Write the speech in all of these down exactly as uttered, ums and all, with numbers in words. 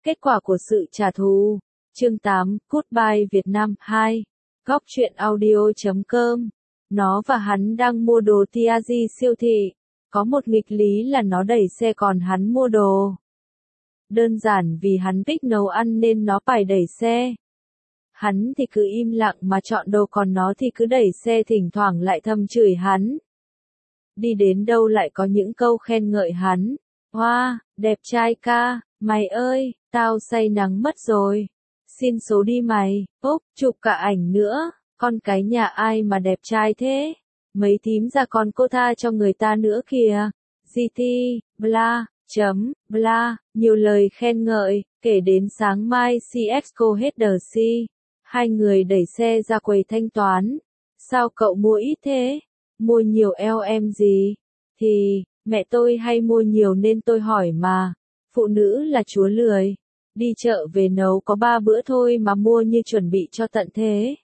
Kết quả của sự trả thù. Chương tám, Goodbye Việt Nam hai. Góc truyện audio chấm com. Nó và hắn đang mua đồ Tiazi siêu thị. Có một nghịch lý là nó đẩy xe còn hắn mua đồ. Đơn giản vì hắn thích nấu ăn nên nó phải đẩy xe. Hắn thì cứ im lặng mà chọn đồ, còn nó thì cứ đẩy xe, thỉnh thoảng lại thầm chửi hắn. Đi đến đâu lại có những câu khen ngợi hắn. Hoa, wow, đẹp trai ca, mày ơi, tao say nắng mất rồi. Xin số đi mày, úp, chụp cả ảnh nữa, con cái nhà ai mà đẹp trai thế. Mấy thím già con cô tha cho người ta nữa kìa. giê tê, bla, chấm, bla, nhiều lời khen ngợi, kể đến sáng mai xê ích cô hết đờ si. Hai người đẩy xe ra quầy thanh toán. Sao cậu mua ít thế? Mua nhiều eo em gì? Thì, mẹ tôi hay mua nhiều nên tôi hỏi mà. Phụ nữ là chúa lười. Đi chợ về nấu có ba bữa thôi mà mua như chuẩn bị cho tận thế.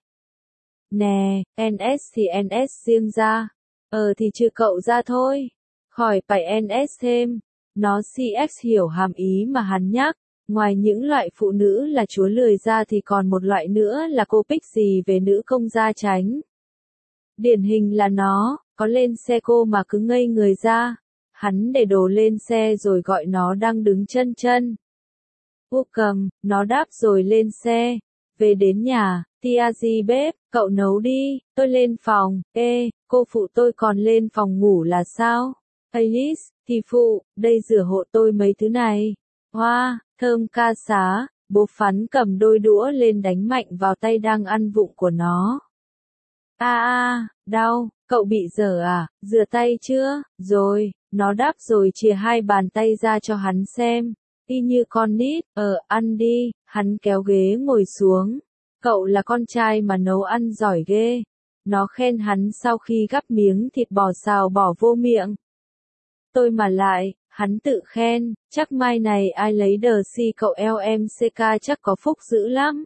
Nè, en ét thì en ét riêng ra. Ờ thì trừ cậu ra thôi. Khỏi phải en ét thêm. Nó xê ích hiểu hàm ý mà hắn nhắc. Ngoài những loại phụ nữ là chúa lười ra thì còn một loại nữa là cô pick gì về nữ công gia chánh. Điển hình là nó, có lên xe cô mà cứ ngây người ra. Hắn để đồ lên xe rồi gọi nó đang đứng chân chân. Cô cầm, nó đáp rồi lên xe. Về đến nhà, Tiazi bếp, cậu nấu đi, tôi lên phòng. Ê, cô phụ tôi còn lên phòng ngủ là sao? Alice, thì phụ, đây rửa hộ tôi mấy thứ này. Hoa, wow, thơm ca xá. Bố Phắn cầm đôi đũa lên đánh mạnh vào tay đang ăn vụng của nó. A a, đau, cậu bị dở à, rửa tay chưa? Rồi, nó đáp rồi chìa hai bàn tay ra cho hắn xem. Y như con nít, ờ, ăn đi, hắn kéo ghế ngồi xuống. Cậu là con trai mà nấu ăn giỏi ghê. Nó khen hắn sau khi gắp miếng thịt bò xào bỏ vô miệng. Tôi mà lại, hắn tự khen, chắc mai này ai lấy đờ si cậu eo em xê ca chắc có phúc dữ lắm.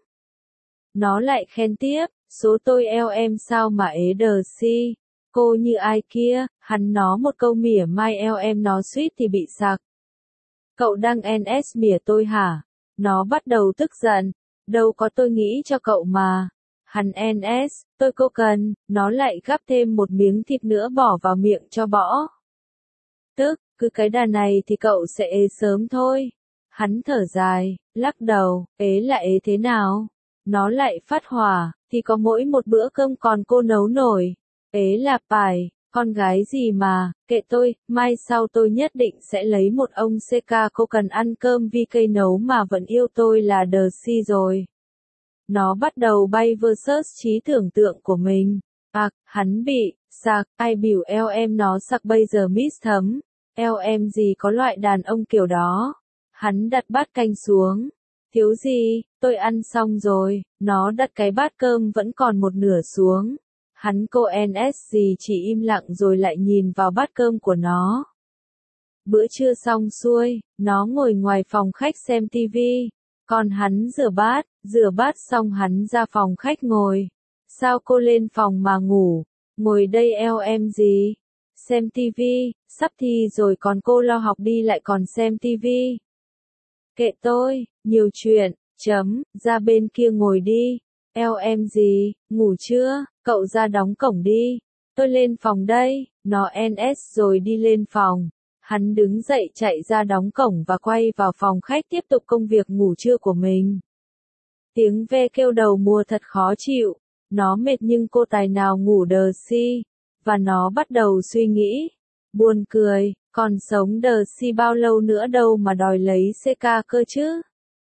Nó lại khen tiếp, số tôi eo em sao mà ế đờ si, cô như ai kia, hắn nó một câu mỉa mai eo em nó suýt thì bị sặc. Cậu đang en ét mỉa tôi hả? Nó bắt đầu tức giận, đâu có tôi nghĩ cho cậu mà. Hắn en ét, tôi cô cần, nó lại gắp thêm một miếng thịt nữa bỏ vào miệng cho bỏ. Tức, cứ cái đà này thì cậu sẽ ế sớm thôi. Hắn thở dài, lắc đầu, ế là ế thế nào? Nó lại phát hỏa, thì có mỗi một bữa cơm còn cô nấu nổi. Ế là phải, con gái gì mà, kệ tôi, mai sau tôi nhất định sẽ lấy một ông xê ca cô cần ăn cơm vì cây nấu mà vẫn yêu tôi là đờ si rồi. Nó bắt đầu bay versus trí tưởng tượng của mình. À, hắn bị, sặc, ai biểu eo em nó sặc bây giờ miss thấm. Eo em gì có loại đàn ông kiểu đó. Hắn đặt bát canh xuống. Thiếu gì, tôi ăn xong rồi. Nó đặt cái bát cơm vẫn còn một nửa xuống. Hắn cô en ét gì chỉ im lặng rồi lại nhìn vào bát cơm của nó. Bữa trưa xong xuôi, nó ngồi ngoài phòng khách xem tivi. Còn hắn rửa bát, rửa bát xong hắn ra phòng khách ngồi. Sao cô lên phòng mà ngủ? Ngồi đây eo em gì? Xem tivi, sắp thi rồi còn cô lo học đi lại còn xem tivi. Kệ tôi, nhiều chuyện, chấm, ra bên kia ngồi đi. Eo em gì, ngủ chưa? Cậu ra đóng cổng đi. Tôi lên phòng đây, nó en ét rồi đi lên phòng. Hắn đứng dậy chạy ra đóng cổng và quay vào phòng khách tiếp tục công việc ngủ trưa của mình. Tiếng ve kêu đầu mùa thật khó chịu. Nó mệt nhưng cô tài nào ngủ đờ si. Và nó bắt đầu suy nghĩ. Buồn cười, còn sống đờ si bao lâu nữa đâu mà đòi lấy xê ca cơ chứ.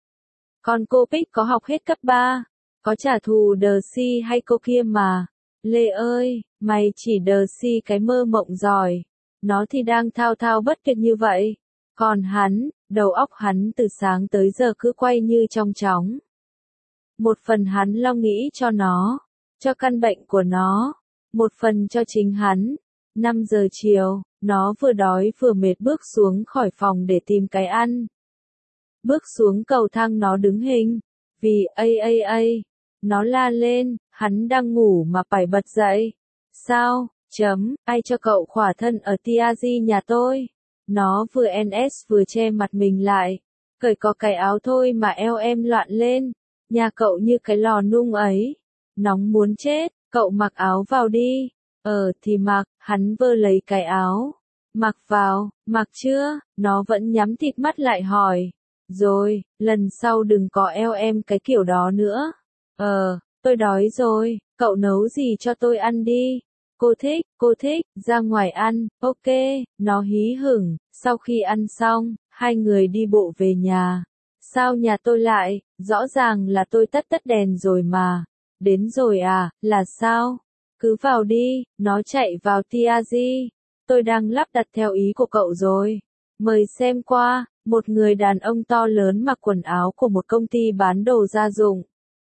Còn cô Pick có học hết cấp ba. Có trả thù đờ si hay cô kia mà. Lê ơi, mày chỉ đờ si cái mơ mộng giỏi. Nó thì đang thao thao bất tuyệt như vậy. Còn hắn, đầu óc hắn từ sáng tới giờ cứ quay như trong chóng. Một phần hắn lo nghĩ cho nó, cho căn bệnh của nó. Một phần cho chính hắn. năm giờ chiều, nó vừa đói vừa mệt bước xuống khỏi phòng để tìm cái ăn. Bước xuống cầu thang nó đứng hình. Vì a a a, nó la lên, hắn đang ngủ mà phải bật dậy. Sao, chấm, ai cho cậu khỏa thân ở Tiazi nhà tôi? Nó vừa en ét vừa che mặt mình lại. Cởi có cái áo thôi mà eo em loạn lên. Nhà cậu như cái lò nung ấy. Nóng muốn chết, cậu mặc áo vào đi. Ờ thì mặc, hắn vơ lấy cái áo. Mặc vào, mặc chưa, nó vẫn nhắm thịt mắt lại hỏi. Rồi, lần sau đừng có eo em cái kiểu đó nữa. Ờ, tôi đói rồi, cậu nấu gì cho tôi ăn đi. Cô thích, cô thích, ra ngoài ăn, ok, nó hí hửng, sau khi ăn xong, hai người đi bộ về nhà. Sao nhà tôi lại, rõ ràng là tôi tắt tắt đèn rồi mà. Đến rồi à, là sao? Cứ vào đi, nó chạy vào Tiazi. Tôi đang lắp đặt theo ý của cậu rồi. Mời xem qua, một người đàn ông to lớn mặc quần áo của một công ty bán đồ gia dụng.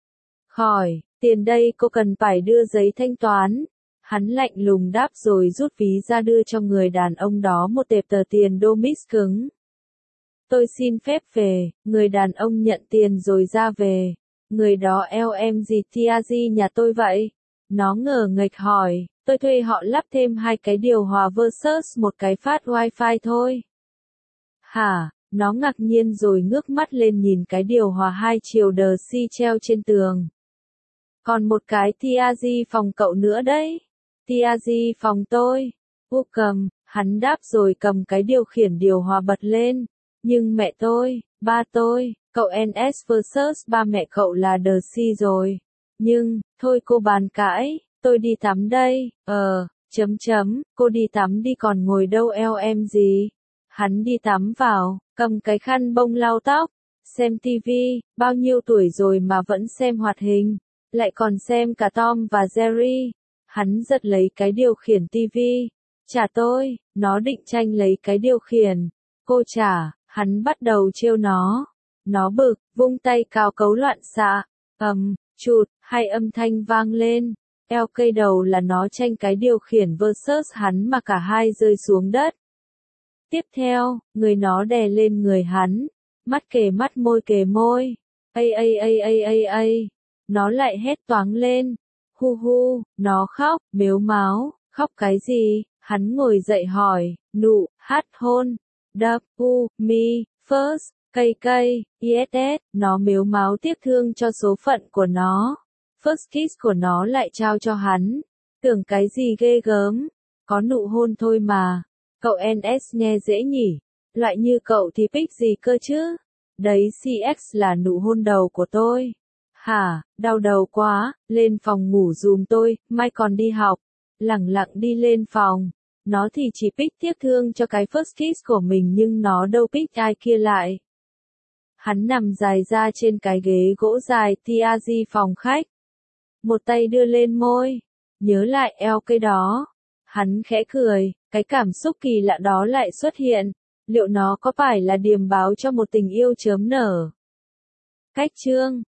Hỏi, tiền đây cô cần phải đưa giấy thanh toán. Hắn lạnh lùng đáp rồi rút ví ra đưa cho người đàn ông đó một tệp tờ tiền đô mix cứng. Tôi xin phép về, người đàn ông nhận tiền rồi ra về. Người đó eo em gì Tiazi nhà tôi vậy? Nó ngờ nghệch hỏi, tôi thuê họ lắp thêm hai cái điều hòa versus một cái phát wifi thôi. Hả? Nó ngạc nhiên rồi ngước mắt lên nhìn cái điều hòa hai chiều đờ si treo trên tường. Còn một cái Tiazi phòng cậu nữa đấy. Tiazi phòng tôi. Cô cầm, hắn đáp rồi cầm cái điều khiển điều hòa bật lên. Nhưng mẹ tôi, ba tôi, cậu en ét versus ba mẹ cậu là đờ si rồi. Nhưng, thôi cô bàn cãi, tôi đi tắm đây, ờ, chấm chấm, cô đi tắm đi còn ngồi đâu eo em gì. Hắn đi tắm vào, cầm cái khăn bông lau tóc, xem tivi, bao nhiêu tuổi rồi mà vẫn xem hoạt hình, lại còn xem cả Tom và Jerry. Hắn giật lấy cái điều khiển tivi, trả tôi, nó định tranh lấy cái điều khiển, cô trả, hắn bắt đầu trêu nó. Nó bực, vung tay cào cấu loạn xạ, ầm, chụt, hai âm thanh vang lên, eo cây đầu là nó tranh cái điều khiển versus hắn mà cả hai rơi xuống đất. Tiếp theo, người nó đè lên người hắn, mắt kề mắt môi kề môi, ây ây ây ây ây ây, nó lại hét toáng lên, hu hu, nó khóc, mếu máo, khóc cái gì, hắn ngồi dậy hỏi, nụ, hát hôn, đập, u, mi, first, cây cây, iss, nó mếu máo tiếc thương cho số phận của nó. First kiss của nó lại trao cho hắn. Tưởng cái gì ghê gớm, có nụ hôn thôi mà. Cậu en ét nghe dễ nhỉ, loại như cậu thì pick gì cơ chứ? Đấy xê ích là nụ hôn đầu của tôi. Hả, đau đầu quá, lên phòng ngủ giùm tôi, mai còn đi học. Lẳng lặng đi lên phòng. Nó thì chỉ pick tiếc thương cho cái first kiss của mình nhưng nó đâu pick ai kia lại. Hắn nằm dài ra trên cái ghế gỗ dài Tiazi phòng khách. Một tay đưa lên môi, nhớ lại eo cây đó. Hắn khẽ cười, cái cảm xúc kỳ lạ đó lại xuất hiện. Liệu nó có phải là điềm báo cho một tình yêu chớm nở? Cách chương